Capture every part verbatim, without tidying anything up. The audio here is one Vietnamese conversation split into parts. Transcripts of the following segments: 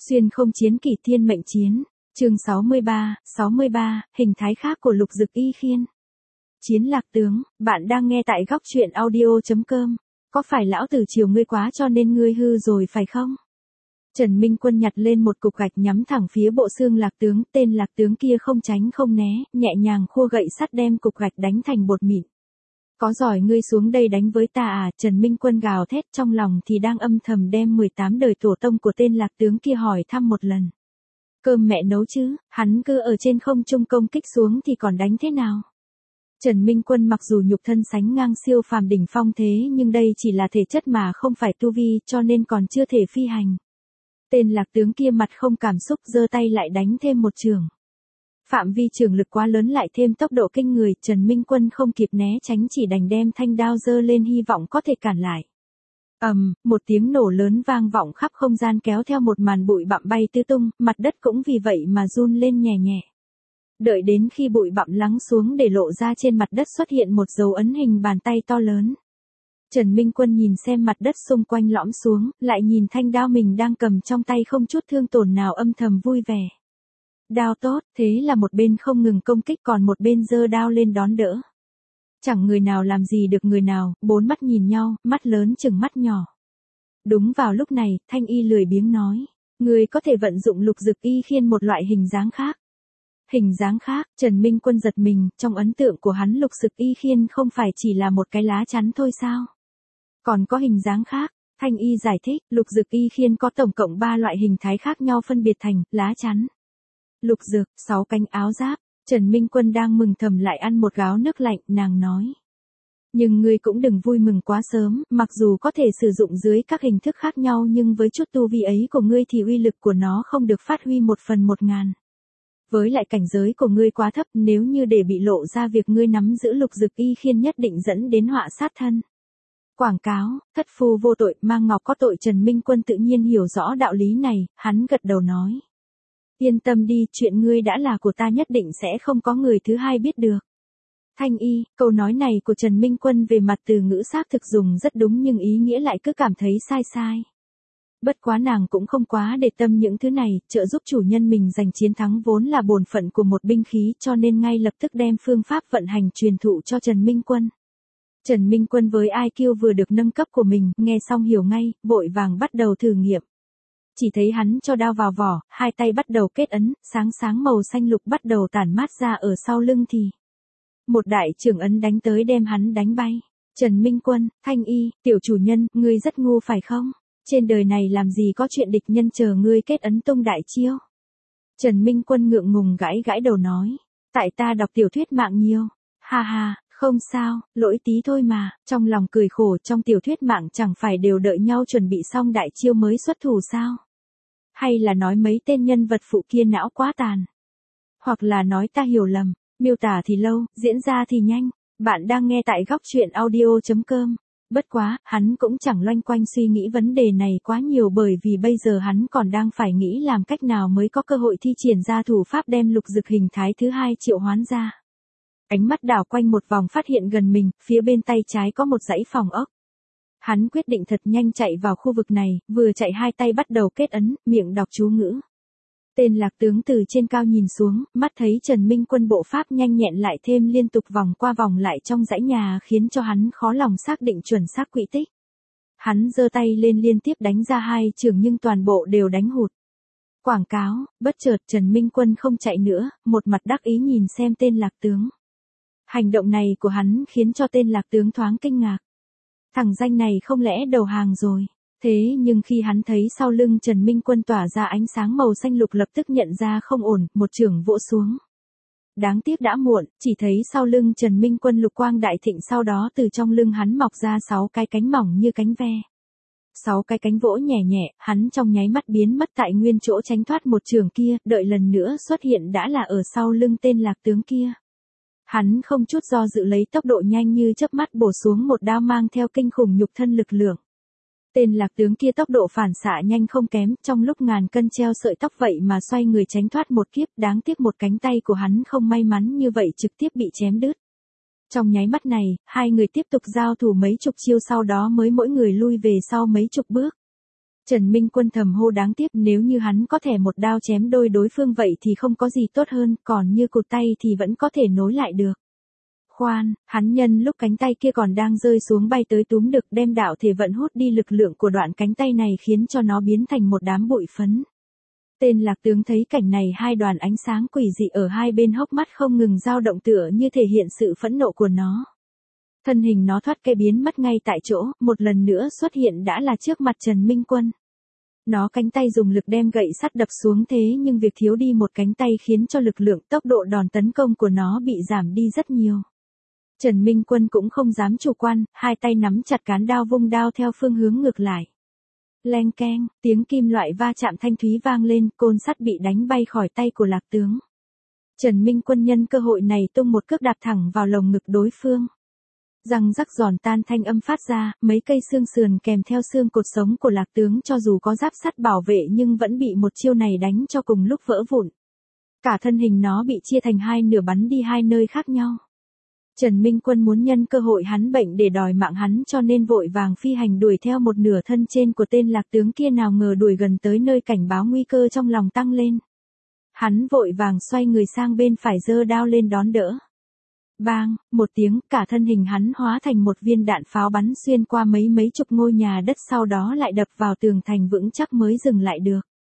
Xuyên không chiến kỳ thiên mệnh chiến. Chương sáu mươi ba, sáu mươi ba, hình thái khác của Lục Dực Y Khiên. Chiến Lạc Tướng, bạn đang nghe tại góc truyện audio chấm com. Có phải lão tử chiều ngươi quá cho nên ngươi hư rồi phải không? Trần Minh Quân nhặt lên một cục gạch nhắm thẳng phía bộ xương Lạc Tướng, tên Lạc Tướng kia không tránh không né, nhẹ nhàng khua gậy sắt đem cục gạch đánh thành bột mịn. Có giỏi ngươi xuống đây đánh với ta à? Trần Minh Quân gào thét, trong lòng thì đang âm thầm đem mười tám đời tổ tông của tên Lạc Tướng kia hỏi thăm một lần. Cơm mẹ nấu chứ, hắn cứ ở trên không trung công kích xuống thì còn đánh thế nào? Trần Minh Quân mặc dù nhục thân sánh ngang siêu phàm đỉnh phong thế nhưng đây chỉ là thể chất mà không phải tu vi, cho nên còn chưa thể phi hành. Tên Lạc Tướng kia mặt không cảm xúc giơ tay lại đánh thêm một chưởng. Phạm vi trường lực quá lớn lại thêm tốc độ kinh người, Trần Minh Quân không kịp né tránh chỉ đành đem thanh đao giơ lên hy vọng có thể cản lại. Ầm, um, một tiếng nổ lớn vang vọng khắp không gian kéo theo một màn bụi bặm bay tứ tung, mặt đất cũng vì vậy mà run lên nhẹ nhẹ. Đợi đến khi bụi bặm lắng xuống để lộ ra trên mặt đất xuất hiện một dấu ấn hình bàn tay to lớn. Trần Minh Quân nhìn xem mặt đất xung quanh lõm xuống, lại nhìn thanh đao mình đang cầm trong tay không chút thương tổn nào âm thầm vui vẻ. Đao tốt, thế là một bên không ngừng công kích còn một bên giơ đao lên đón đỡ. Chẳng người nào làm gì được người nào, bốn mắt nhìn nhau, mắt lớn chừng mắt nhỏ. Đúng vào lúc này, Thanh Y lười biếng nói, người có thể vận dụng Lục Dực Y Khiên một loại hình dáng khác. Hình dáng khác, Trần Minh Quân giật mình, trong ấn tượng của hắn Lục Dực Y Khiên không phải chỉ là một cái lá chắn thôi sao? Còn có hình dáng khác. Thanh Y giải thích, Lục Dực Y Khiên có tổng cộng ba loại hình thái khác nhau phân biệt thành, lá chắn, lục dực, sáu cánh áo giáp. Trần Minh Quân đang mừng thầm lại ăn một gáo nước lạnh, nàng nói. Nhưng ngươi cũng đừng vui mừng quá sớm, mặc dù có thể sử dụng dưới các hình thức khác nhau nhưng với chút tu vi ấy của ngươi thì uy lực của nó không được phát huy một phần một ngàn. Với lại cảnh giới của ngươi quá thấp, nếu như để bị lộ ra việc ngươi nắm giữ Lục Dực Y Khiên nhất định dẫn đến họa sát thân. Quảng cáo, thất phu vô tội, mang ngọc có tội. Trần Minh Quân tự nhiên hiểu rõ đạo lý này, hắn gật đầu nói. Yên tâm đi, chuyện ngươi đã là của ta nhất định sẽ không có người thứ hai biết được. Thanh Y, câu nói này của Trần Minh Quân về mặt từ ngữ xác thực dùng rất đúng nhưng ý nghĩa lại cứ cảm thấy sai sai. Bất quá nàng cũng không quá để tâm những thứ này, trợ giúp chủ nhân mình giành chiến thắng vốn là bổn phận của một binh khí cho nên ngay lập tức đem phương pháp vận hành truyền thụ cho Trần Minh Quân. Trần Minh Quân với i kiu vừa được nâng cấp của mình, nghe xong hiểu ngay, vội vàng bắt đầu thử nghiệm. Chỉ thấy hắn cho đao vào vỏ, hai tay bắt đầu kết ấn, sáng sáng màu xanh lục bắt đầu tản mát ra ở sau lưng thì. Một đại trưởng ấn đánh tới đem hắn đánh bay. Trần Minh Quân, Thanh Y, tiểu chủ nhân, ngươi rất ngu phải không? Trên đời này làm gì có chuyện địch nhân chờ ngươi kết ấn tung đại chiêu? Trần Minh Quân ngượng ngùng gãi gãi đầu nói. Tại ta đọc tiểu thuyết mạng nhiều. Ha ha. Không sao, lỗi tí thôi mà, trong lòng cười khổ, trong tiểu thuyết mạng chẳng phải đều đợi nhau chuẩn bị xong đại chiêu mới xuất thủ sao? Hay là nói mấy tên nhân vật phụ kia não quá tàn? Hoặc là nói ta hiểu lầm, miêu tả thì lâu, diễn ra thì nhanh, bạn đang nghe tại góc truyện audio chấm com. Bất quá, hắn cũng chẳng loanh quanh suy nghĩ vấn đề này quá nhiều bởi vì bây giờ hắn còn đang phải nghĩ làm cách nào mới có cơ hội thi triển ra thủ pháp đem Lục Dực hình thái thứ hai triệu hoán ra. Ánh mắt đảo quanh một vòng phát hiện gần mình, phía bên tay trái có một dãy phòng ốc. Hắn quyết định thật nhanh chạy vào khu vực này, vừa chạy hai tay bắt đầu kết ấn, miệng đọc chú ngữ. Tên Lạc Tướng từ trên cao nhìn xuống, mắt thấy Trần Minh Quân bộ pháp nhanh nhẹn lại thêm liên tục vòng qua vòng lại trong dãy nhà khiến cho hắn khó lòng xác định chuẩn xác quỹ tích. Hắn giơ tay lên liên tiếp đánh ra hai chưởng nhưng toàn bộ đều đánh hụt. Quảng cáo, bất chợt Trần Minh Quân không chạy nữa, một mặt đắc ý nhìn xem tên Lạc Tướng. Hành động này của hắn khiến cho tên Lạc Tướng thoáng kinh ngạc. Thằng danh này không lẽ đầu hàng rồi. Thế nhưng khi hắn thấy sau lưng Trần Minh Quân tỏa ra ánh sáng màu xanh lục lập tức nhận ra không ổn, một chưởng vỗ xuống. Đáng tiếc đã muộn, chỉ thấy sau lưng Trần Minh Quân lục quang đại thịnh sau đó từ trong lưng hắn mọc ra sáu cái cánh mỏng như cánh ve. Sáu cái cánh vỗ nhẹ nhẹ, hắn trong nháy mắt biến mất tại nguyên chỗ tránh thoát một chưởng kia, đợi lần nữa xuất hiện đã là ở sau lưng tên Lạc Tướng kia. Hắn không chút do dự lấy tốc độ nhanh như chớp mắt bổ xuống một đao mang theo kinh khủng nhục thân lực lượng. Tên Lạc Tướng kia tốc độ phản xạ nhanh không kém, trong lúc ngàn cân treo sợi tóc vậy mà xoay người tránh thoát một kiếp, đáng tiếc một cánh tay của hắn không may mắn như vậy trực tiếp bị chém đứt. Trong nháy mắt này, hai người tiếp tục giao thủ mấy chục chiêu sau đó mới mỗi người lui về sau mấy chục bước. Trần Minh Quân thầm hô đáng tiếc, nếu như hắn có thể một đao chém đôi đối phương vậy thì không có gì tốt hơn, còn như cụt tay thì vẫn có thể nối lại được. Khoan, hắn nhân lúc cánh tay kia còn đang rơi xuống bay tới túm được, đem đạo thể vận hút đi lực lượng của đoạn cánh tay này khiến cho nó biến thành một đám bụi phấn. Tên lạc tướng thấy cảnh này, hai đoàn ánh sáng quỷ dị ở hai bên hốc mắt không ngừng dao động tựa như thể hiện sự phẫn nộ của nó. Thân hình nó thoát cái biến mất ngay tại chỗ, một lần nữa xuất hiện đã là trước mặt Trần Minh Quân. Nó cánh tay dùng lực đem gậy sắt đập xuống, thế nhưng việc thiếu đi một cánh tay khiến cho lực lượng tốc độ đòn tấn công của nó bị giảm đi rất nhiều. Trần Minh Quân cũng không dám chủ quan, hai tay nắm chặt cán đao vung đao theo phương hướng ngược lại. Leng keng, tiếng kim loại va chạm thanh thúy vang lên, côn sắt bị đánh bay khỏi tay của lạc tướng. Trần Minh Quân nhân cơ hội này tung một cước đạp thẳng vào lồng ngực đối phương. Răng rắc giòn tan thanh âm phát ra, mấy cây xương sườn kèm theo xương cột sống của lạc tướng cho dù có giáp sắt bảo vệ nhưng vẫn bị một chiêu này đánh cho cùng lúc vỡ vụn. Cả thân hình nó bị chia thành hai nửa bắn đi hai nơi khác nhau. Trần Minh Quân muốn nhân cơ hội hắn bệnh để đòi mạng hắn cho nên vội vàng phi hành đuổi theo một nửa thân trên của tên lạc tướng kia, nào ngờ đuổi gần tới nơi cảnh báo nguy cơ trong lòng tăng lên. Hắn vội vàng xoay người sang bên phải giơ đao lên đón đỡ. Bang, một tiếng, cả thân hình hắn hóa thành một viên đạn pháo bắn xuyên qua mấy mấy chục ngôi nhà đất, sau đó lại đập vào tường thành vững chắc mới dừng lại được.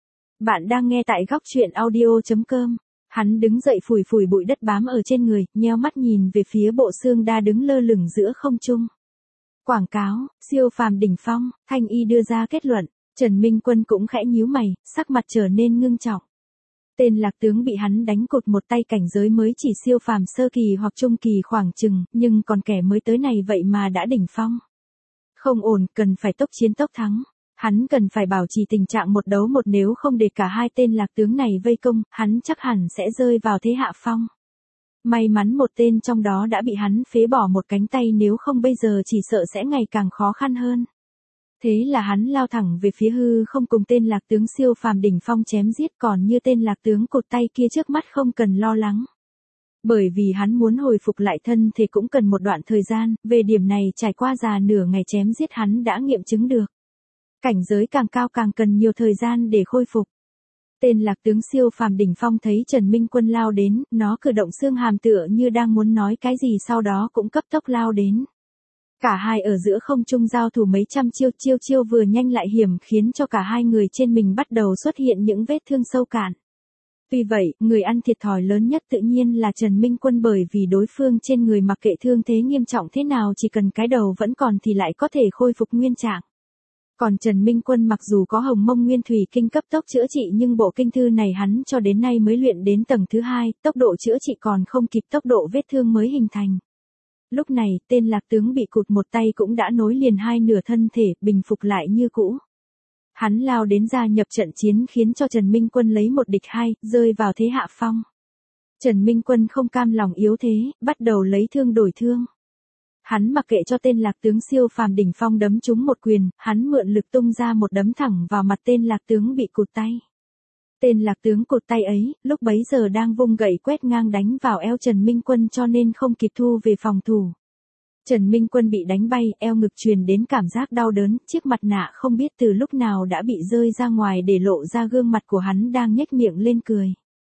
Bạn đang nghe tại góc truyện audio chấm com. Hắn đứng dậy phủi phủi bụi đất bám ở trên người, nheo mắt nhìn về phía bộ xương đa đứng lơ lửng giữa không trung. Quảng cáo, siêu phàm đỉnh phong, Thanh Y đưa ra kết luận. Trần Minh Quân cũng khẽ nhíu mày, sắc mặt trở nên ngưng trọng. Tên lạc tướng bị hắn đánh cụt một tay cảnh giới mới chỉ siêu phàm sơ kỳ hoặc trung kỳ khoảng chừng, nhưng còn kẻ mới tới này vậy mà đã đỉnh phong. Không ổn, cần phải tốc chiến tốc thắng. Hắn cần phải bảo trì tình trạng một đấu một, nếu không để cả hai tên lạc tướng này vây công, hắn chắc hẳn sẽ rơi vào thế hạ phong. May mắn một tên trong đó đã bị hắn phế bỏ một cánh tay, nếu không bây giờ chỉ sợ sẽ ngày càng khó khăn hơn. Thế là hắn lao thẳng về phía hư không cùng tên lạc tướng siêu phàm đỉnh phong chém giết, còn như tên lạc tướng cụt tay kia trước mắt không cần lo lắng. Bởi vì hắn muốn hồi phục lại thân thì cũng cần một đoạn thời gian, về điểm này trải qua già nửa ngày chém giết hắn đã nghiệm chứng được. Cảnh giới càng cao càng cần nhiều thời gian để khôi phục. Tên lạc tướng siêu phàm đỉnh phong thấy Trần Minh Quân lao đến, nó cử động xương hàm tựa như đang muốn nói cái gì, sau đó cũng cấp tốc lao đến. Cả hai ở giữa không trung giao thủ mấy trăm chiêu, chiêu chiêu vừa nhanh lại hiểm, khiến cho cả hai người trên mình bắt đầu xuất hiện những vết thương sâu cạn. Vì vậy, người ăn thiệt thòi lớn nhất tự nhiên là Trần Minh Quân, bởi vì đối phương trên người mặc kệ thương thế nghiêm trọng thế nào, chỉ cần cái đầu vẫn còn thì lại có thể khôi phục nguyên trạng. Còn Trần Minh Quân mặc dù có Hồng Mông Nguyên Thủy Kinh cấp tốc chữa trị nhưng bộ kinh thư này hắn cho đến nay mới luyện đến tầng thứ hai, tốc độ chữa trị còn không kịp tốc độ vết thương mới hình thành. Lúc này, tên lạc tướng bị cụt một tay cũng đã nối liền hai nửa thân thể, bình phục lại như cũ. Hắn lao đến gia nhập trận chiến khiến cho Trần Minh Quân lấy một địch hai, rơi vào thế hạ phong. Trần Minh Quân không cam lòng yếu thế, bắt đầu lấy thương đổi thương. Hắn mặc kệ cho tên lạc tướng siêu phàm đỉnh phong đấm trúng một quyền, hắn mượn lực tung ra một đấm thẳng vào mặt tên lạc tướng bị cụt tay. Tên lạc tướng cụt tay ấy, lúc bấy giờ đang vung gậy quét ngang đánh vào eo Trần Minh Quân cho nên không kịp thu về phòng thủ. Trần Minh Quân bị đánh bay, eo ngực truyền đến cảm giác đau đớn, chiếc mặt nạ không biết từ lúc nào đã bị rơi ra ngoài để lộ ra gương mặt của hắn đang nhếch miệng lên cười.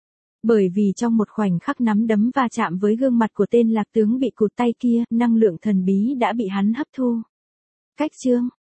Bởi vì trong một khoảnh khắc nắm đấm va chạm với gương mặt của tên lạc tướng bị cụt tay kia, năng lượng thần bí đã bị hắn hấp thu. Cách chương,